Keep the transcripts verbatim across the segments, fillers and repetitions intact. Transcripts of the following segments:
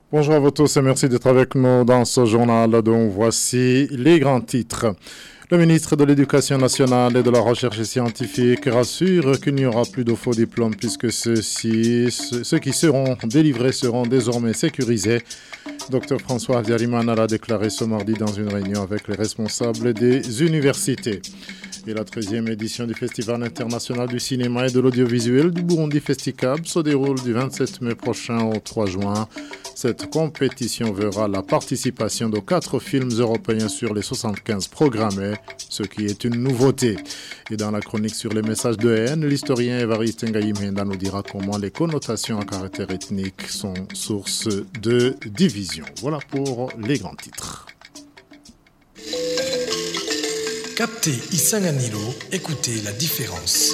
Bonjour à vous tous et merci d'être avec nous dans ce journal dont voici les grands titres. Le ministre de l'Éducation nationale et de la recherche scientifique rassure qu'il n'y aura plus de faux diplômes puisque ceux-ci, ceux qui seront délivrés seront désormais sécurisés. Docteur François Habyarimana l'a déclaré ce mardi dans une réunion avec les responsables des universités. Et la treizième édition du Festival international du cinéma et de l'audiovisuel du Burundi Festicab se déroule du vingt-sept mai prochain au trois juin. Cette compétition verra la participation de quatre films européens sur les soixante-quinze programmés, ce qui est une nouveauté. Et dans la chronique sur les messages de haine, l'historien Évariste Ngayimenda nous dira comment les connotations à caractère ethnique sont source de division. Voilà pour les grands titres. Captez Isanganilo, écoutez la différence.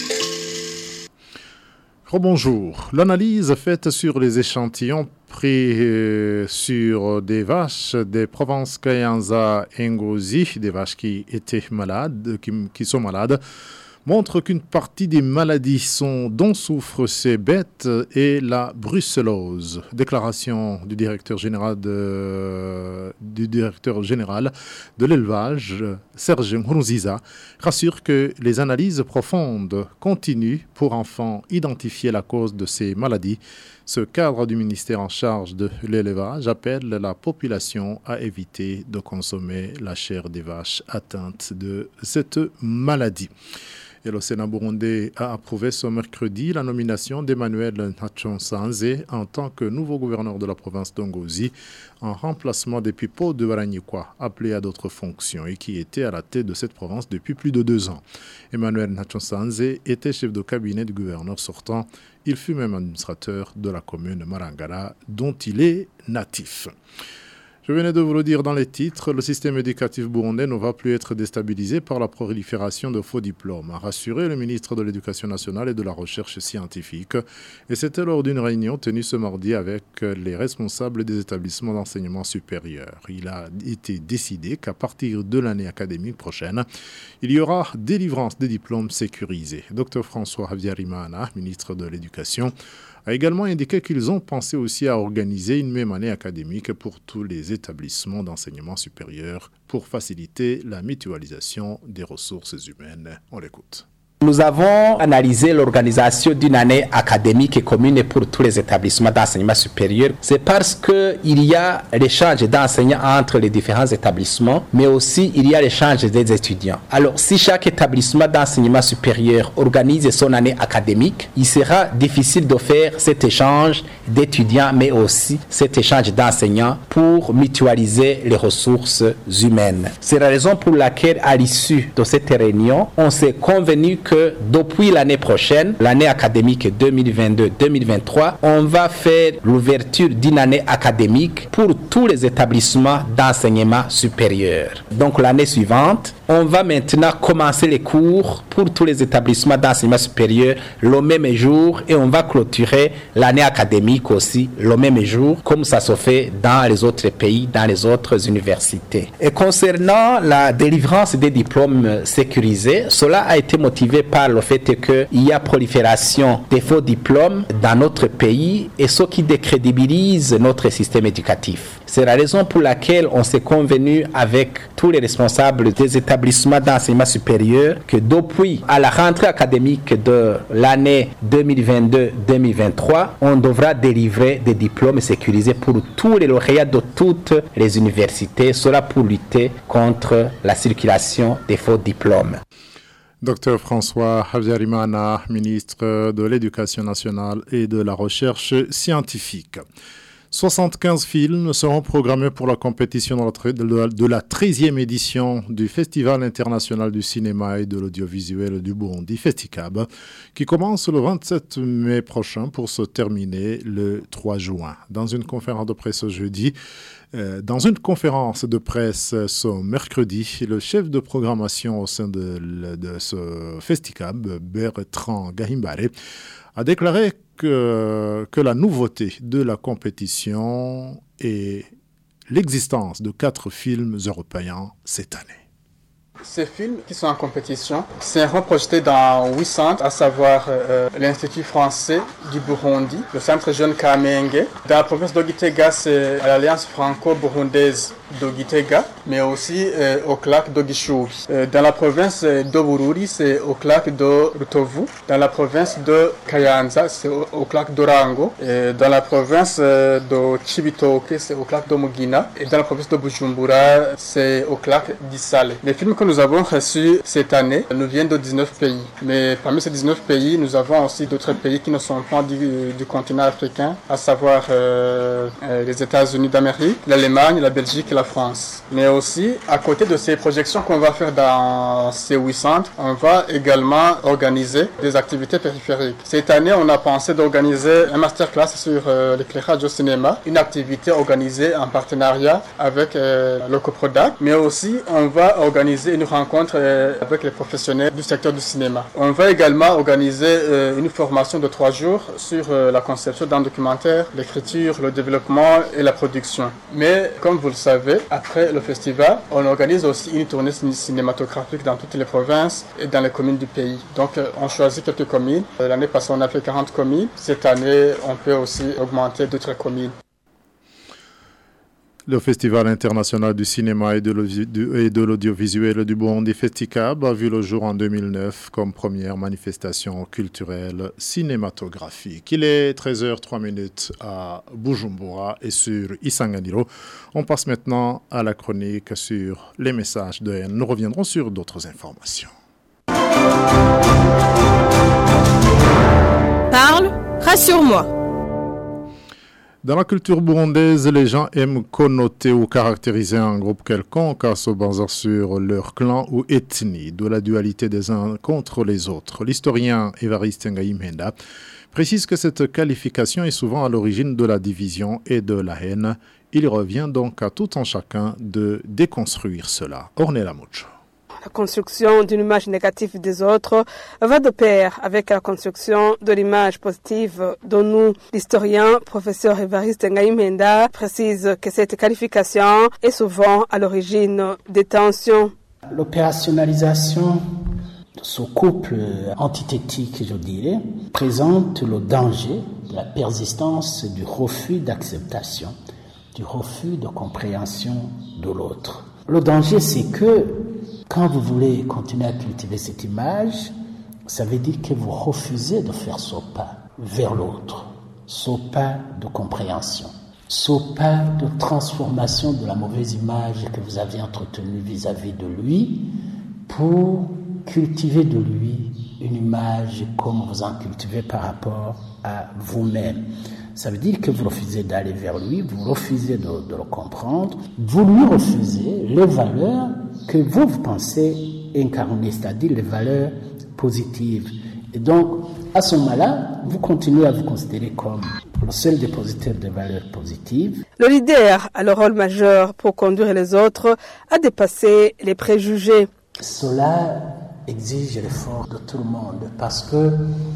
Rebonjour. L'analyse faite sur les échantillons pris euh, sur des vaches des provinces Kayanza et Ngozi, des vaches qui étaient malades, qui, qui sont malades, montre qu'une partie des maladies sont, dont souffrent ces bêtes est la brucellose. Déclaration du directeur général de, du directeur général de l'élevage, Serge Nkurunziza, rassure que les analyses profondes continuent pour enfin identifier la cause de ces maladies. Ce cadre du ministère en charge de l'élevage appelle la population à éviter de consommer la chair des vaches atteintes de cette maladie. Et le Sénat burundais a approuvé ce mercredi la nomination d'Emmanuel Ntachonsanze en tant que nouveau gouverneur de la province d'Ongozi, en remplacement des Pipo de Baranyikwa, appelé à d'autres fonctions et qui était à la tête de cette province depuis plus de deux ans. Emmanuel Ntachonsanze était chef de cabinet du gouverneur sortant. Il fut même administrateur de la commune Marangara, dont il est natif. Je venais de vous le dire dans les titres, le système éducatif burundais ne va plus être déstabilisé par la prolifération de faux diplômes, a rassuré le ministre de l'Éducation nationale et de la recherche scientifique. Et c'était lors d'une réunion tenue ce mardi avec les responsables des établissements d'enseignement supérieur. Il a été décidé qu'à partir de l'année académique prochaine, il y aura délivrance des diplômes sécurisés. Docteur François Habyarimana, ministre de l'Éducation, a également indiqué qu'ils ont pensé aussi à organiser une même année académique pour tous les établissements d'enseignement supérieur pour faciliter la mutualisation des ressources humaines. On l'écoute. Nous avons analysé l'organisation d'une année académique commune pour tous les établissements d'enseignement supérieur. C'est parce qu'il y a l'échange d'enseignants entre les différents établissements, mais aussi il y a l'échange des étudiants. Alors, si chaque établissement d'enseignement supérieur organise son année académique, il sera difficile de faire cet échange d'étudiants, mais aussi cet échange d'enseignants pour mutualiser les ressources humaines. C'est la raison pour laquelle, à l'issue de cette réunion, on s'est convenu que depuis l'année prochaine, l'année académique deux mille vingt-deux deux mille vingt-trois, on va faire l'ouverture d'une année académique pour tous les établissements d'enseignement supérieur. Donc l'année suivante, on va maintenant commencer les cours pour tous les établissements d'enseignement supérieur le même jour et on va clôturer l'année académique aussi le même jour, comme ça se fait dans les autres pays, dans les autres universités. Et concernant la délivrance des diplômes sécurisés, cela a été motivé par le fait qu'il y a prolifération des faux diplômes dans notre pays et ce qui décrédibilise notre système éducatif. C'est la raison pour laquelle on s'est convenu avec tous les responsables des établissements d'enseignement supérieur que depuis à la rentrée académique de l'année deux mille vingt-deux deux mille vingt-trois, on devra délivrer des diplômes sécurisés pour tous les lauréats de toutes les universités, cela pour lutter contre la circulation des faux diplômes. Docteur François Habyarimana, ministre de l'Éducation nationale et de la recherche scientifique. soixante-quinze films seront programmés pour la compétition de la treizième édition du Festival international du cinéma et de l'audiovisuel du Burundi Festicab, qui commence le vingt-sept mai prochain pour se terminer le trois juin. Dans une conférence de presse ce jeudi, euh, dans une conférence de presse ce mercredi, le chef de programmation au sein de, de ce Festicab, Bertrand Gahimbare, a déclaré que, que la nouveauté de la compétition est l'existence de quatre films européens cette année. Ces films qui sont en compétition seront projetés dans huit centres, à savoir euh, l'Institut français du Burundi, le centre jeune Kamenge. Dans la province d'Ogitega, c'est l'Alliance franco-burundaise d'Ogitega, mais aussi euh, au Claque d'Ogishubi. Euh, dans la province d'Obururi, c'est au Claque de Rutovu. Dans la province de Kayanza, c'est au, au Claque d'Orango. Et dans la province euh, de Chibitoke, c'est au Claque de Mugina. Et dans la province de Bujumbura, c'est au Claque d'Isale. Les films que nous avons reçus cette année nous viennent de dix-neuf pays. Mais parmi ces dix-neuf pays, nous avons aussi d'autres pays qui ne sont pas du, du continent africain, à savoir euh, euh, les États-Unis d'Amérique, l'Allemagne, la Belgique et la France. Mais aussi, à côté de ces projections qu'on va faire dans ces huit centres, on va également organiser des activités périphériques. Cette année, on a pensé d'organiser un masterclass sur euh, l'éclairage au cinéma, une activité organisée en partenariat avec euh, le Coprodac, mais aussi on va organiser une rencontre euh, avec les professionnels du secteur du cinéma. On va également organiser euh, une formation de trois jours sur euh, la conception d'un documentaire, l'écriture, le développement et la production. Mais comme vous le savez, après le festival, on organise aussi une tournée cinématographique dans toutes les provinces et dans les communes du pays. Donc euh, on choisit quelques communes. Euh, l'année passée, on a fait quarante communes. Cette année, on peut aussi augmenter d'autres communes. Le Festival international du cinéma et de l'audiovisuel du Burundi Festicab a vu le jour en deux mille neuf comme première manifestation culturelle cinématographique. Il est treize heures trois à Bujumbura et sur Isanganiro. On passe maintenant à la chronique sur les messages de haine. Nous reviendrons sur d'autres informations. Parle, rassure-moi. Dans la culture burundaise, les gens aiment connoter ou caractériser un groupe quelconque en se basant sur leur clan ou ethnie, de la dualité des uns contre les autres. L'historien Évariste Ngaïmenda précise que cette qualification est souvent à l'origine de la division et de la haine. Il revient donc à tout un chacun de déconstruire cela. Ornella Mucho. La construction d'une image négative des autres va de pair avec la construction de l'image positive dont nous, l'historien professeur Évariste Ngaïmenda, précise que cette qualification est souvent à l'origine des tensions. L'opérationnalisation de ce couple antithétique, je dirais, présente le danger de la persistance du refus d'acceptation, du refus de compréhension de l'autre. Le danger, c'est que quand vous voulez continuer à cultiver cette image, ça veut dire que vous refusez de faire ce pas vers l'autre, ce pas de compréhension, ce pas de transformation de la mauvaise image que vous avez entretenue vis-à-vis de lui pour cultiver de lui une image comme vous en cultivez par rapport à vous-même. Ça veut dire que vous refusez d'aller vers lui, vous refusez de, de le comprendre, vous lui refusez les valeurs que vous, vous pensez incarner, c'est-à-dire les valeurs positives. Et donc, à ce moment-là, vous continuez à vous considérer comme le seul dépositaire de valeurs positives. Le leader a le rôle majeur pour conduire les autres à dépasser les préjugés. Cela exige l'effort de tout le monde parce que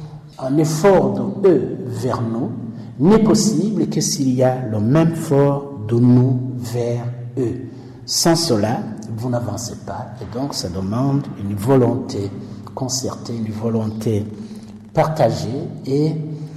un effort de eux vers nous n'est possible que s'il y a le même effort de nous vers eux. Sans cela, vous n'avancez pas. Et donc, ça demande une volonté concertée, une volonté partagée. Et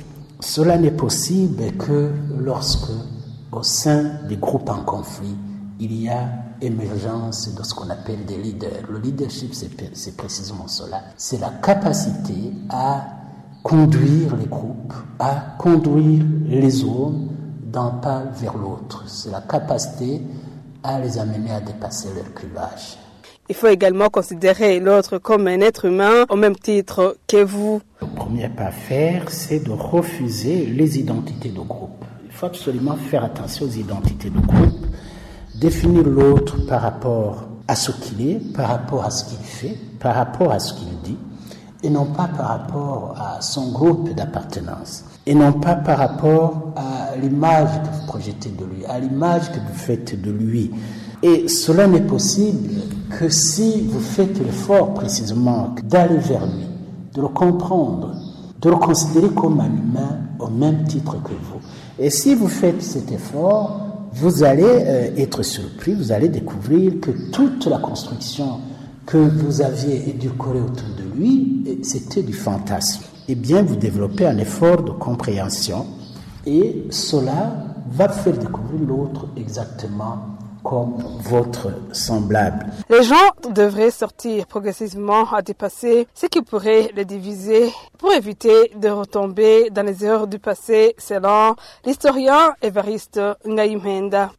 cela n'est possible que lorsque, au sein des groupes en conflit, il y a émergence de ce qu'on appelle des leaders. Le leadership, c'est, c'est précisément cela. C'est la capacité à conduire les groupes, à conduire les hommes d'un pas vers l'autre. C'est la capacité à les amener à dépasser leur clivage. Il faut également considérer l'autre comme un être humain au même titre que vous. Le premier pas à faire, c'est de refuser les identités de groupe. Il faut absolument faire attention aux identités de groupe, définir l'autre par rapport à ce qu'il est, par rapport à ce qu'il fait, par rapport à ce qu'il dit, et non pas par rapport à son groupe d'appartenance, et non pas par rapport à l'image que vous projetez de lui, à l'image que vous faites de lui. Et cela n'est possible que si vous faites l'effort précisément d'aller vers lui, de le comprendre, de le considérer comme un humain au même titre que vous. Et si vous faites cet effort, vous allez euh, être surpris, vous allez découvrir que toute la construction que vous aviez édulcoré autour de lui, c'était du fantasme. Eh bien, vous développez un effort de compréhension et cela va faire découvrir l'autre exactement comme votre semblable. Les gens devraient sortir progressivement à dépasser ce qui pourrait les diviser pour éviter de retomber dans les erreurs du passé, selon l'historien Évariste Ngaïmenda.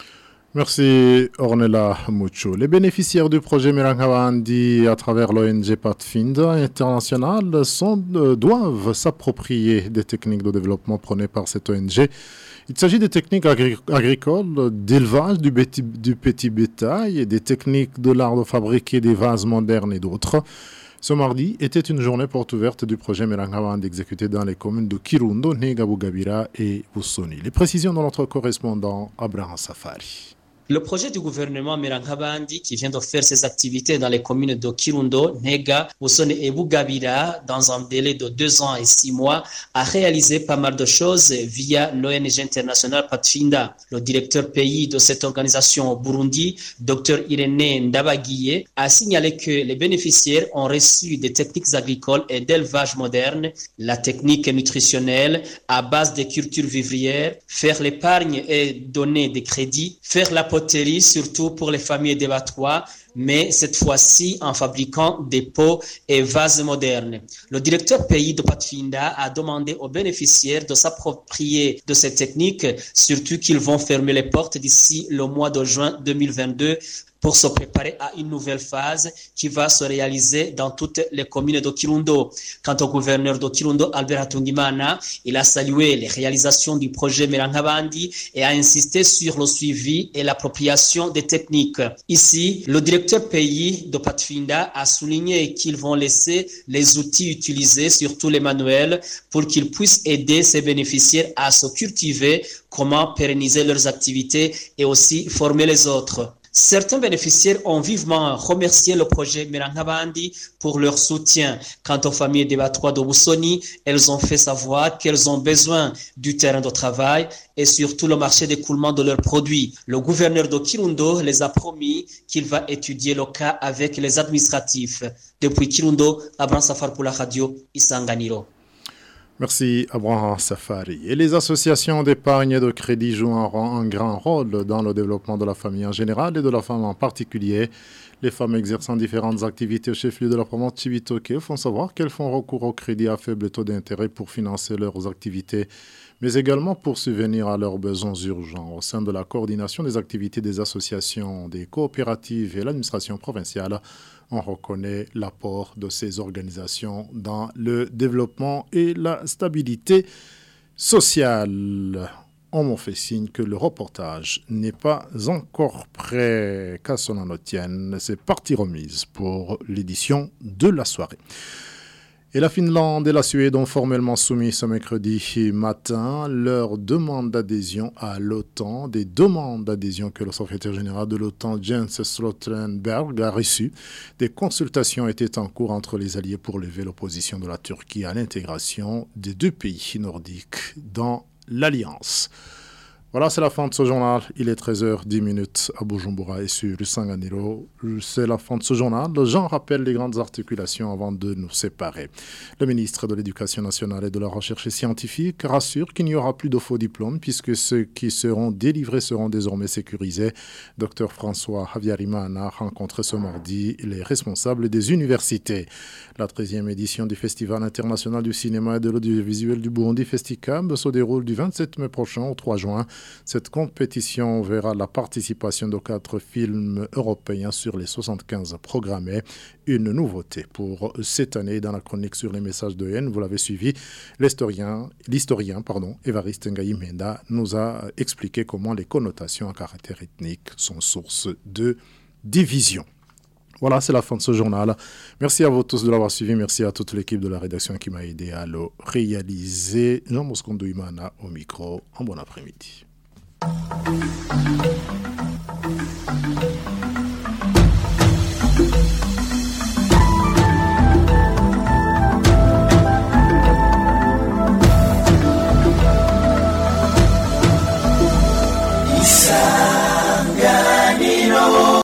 Merci Ornella Mucho. Les bénéficiaires du projet Mirangabandi à travers l'O N G Pathfinder International sont, euh, doivent s'approprier des techniques de développement prônées par cette O N G. Il s'agit des techniques agri- agricoles, d'élevage du, béti- du petit bétail et des techniques de l'art de fabriquer des vases modernes et d'autres. Ce mardi était une journée porte ouverte du projet Mirangabandi exécuté dans les communes de Kirundo, Negabugabira et Busoni. Les précisions de notre correspondant Abraham Safari. Le projet du gouvernement Mirangabandi, qui vient de faire ses activités dans les communes de Kirundo, Nega, Busoni et Bugabira dans un délai de deux ans et six mois, a réalisé pas mal de choses via l'O N G international Pathfinder. Le directeur pays de cette organisation au Burundi, Dr Irénée Ndabaguié, a signalé que les bénéficiaires ont reçu des techniques agricoles et d'élevage modernes, la technique nutritionnelle à base de cultures vivrières, faire l'épargne et donner des crédits, faire la poterie, surtout pour les familles d'abattoirs, mais cette fois-ci en fabriquant des pots et vases modernes. Le directeur pays de Pathfinder a demandé aux bénéficiaires de s'approprier de ces techniques, surtout qu'ils vont fermer les portes d'ici le mois de juin deux mille vingt-deux pour se préparer à une nouvelle phase qui va se réaliser dans toutes les communes de Kirundo. Quant au gouverneur de Kirundo, Albert Hatungimana, il a salué les réalisations du projet Mirangabandi et a insisté sur le suivi et l'appropriation des techniques. Ici, le directeur pays de Pathfinder a souligné qu'ils vont laisser les outils utilisés, surtout les manuels, pour qu'ils puissent aider ces bénéficiaires à se cultiver, comment pérenniser leurs activités et aussi former les autres. Certains bénéficiaires ont vivement remercié le projet Mirangabandi pour leur soutien. Quant aux familles d'abattoirs de Busoni, elles ont fait savoir qu'elles ont besoin du terrain de travail et surtout le marché d'écoulement de leurs produits. Le gouverneur de Kirundo les a promis qu'il va étudier le cas avec les administratifs. Depuis Kirundo, Abraham Safar pour la radio Isanganiro. Merci Abraham Safari. Et les associations d'épargne et de crédit jouent un, un grand rôle dans le développement de la famille en général et de la femme en particulier. Les femmes exerçant différentes activités au chef-lieu de la province Chibitoke font savoir qu'elles font recours au crédit à faible taux d'intérêt pour financer leurs activités, mais également pour subvenir à leurs besoins urgents. Au sein de la coordination des activités des associations, des coopératives et l'administration provinciale, on reconnaît l'apport de ces organisations dans le développement et la stabilité sociale. On m'en fait signe que le reportage n'est pas encore prêt, qu'à son en tienne. C'est partie remise pour l'édition de la soirée. Et la Finlande et la Suède ont formellement soumis ce mercredi matin leur demande d'adhésion à l'OTAN, des demandes d'adhésion que le secrétaire général de l'OTAN, Jens Stoltenberg, a reçues. Des consultations étaient en cours entre les alliés pour lever l'opposition de la Turquie à l'intégration des deux pays nordiques dans l'Alliance. Voilà, c'est la fin de ce journal. Il est treize heures dix à Bujumbura et sur Isanganiro. C'est la fin de ce journal. J'en rappelle les grandes articulations avant de nous séparer. Le ministre de l'Éducation nationale et de la Recherche scientifique rassure qu'il n'y aura plus de faux diplômes puisque ceux qui seront délivrés seront désormais sécurisés. Docteur François Havyarimana a rencontré ce mardi les responsables des universités. La treizième édition du Festival international du cinéma et de l'audiovisuel du Burundi Festicab se déroule du vingt-sept mai prochain au trois juin. Cette compétition verra la participation de quatre films européens sur les soixante-quinze programmés. Une nouveauté pour cette année dans la chronique sur les messages de haine. Vous l'avez suivi, l'historien, l'historien pardon, Évariste Ngaïmenda nous a expliqué comment les connotations à caractère ethnique sont source de division. Voilà, c'est la fin de ce journal. Merci à vous tous de l'avoir suivi. Merci à toute l'équipe de la rédaction qui m'a aidé à le réaliser. Jean Moscondo Imana au micro. Un bon après-midi.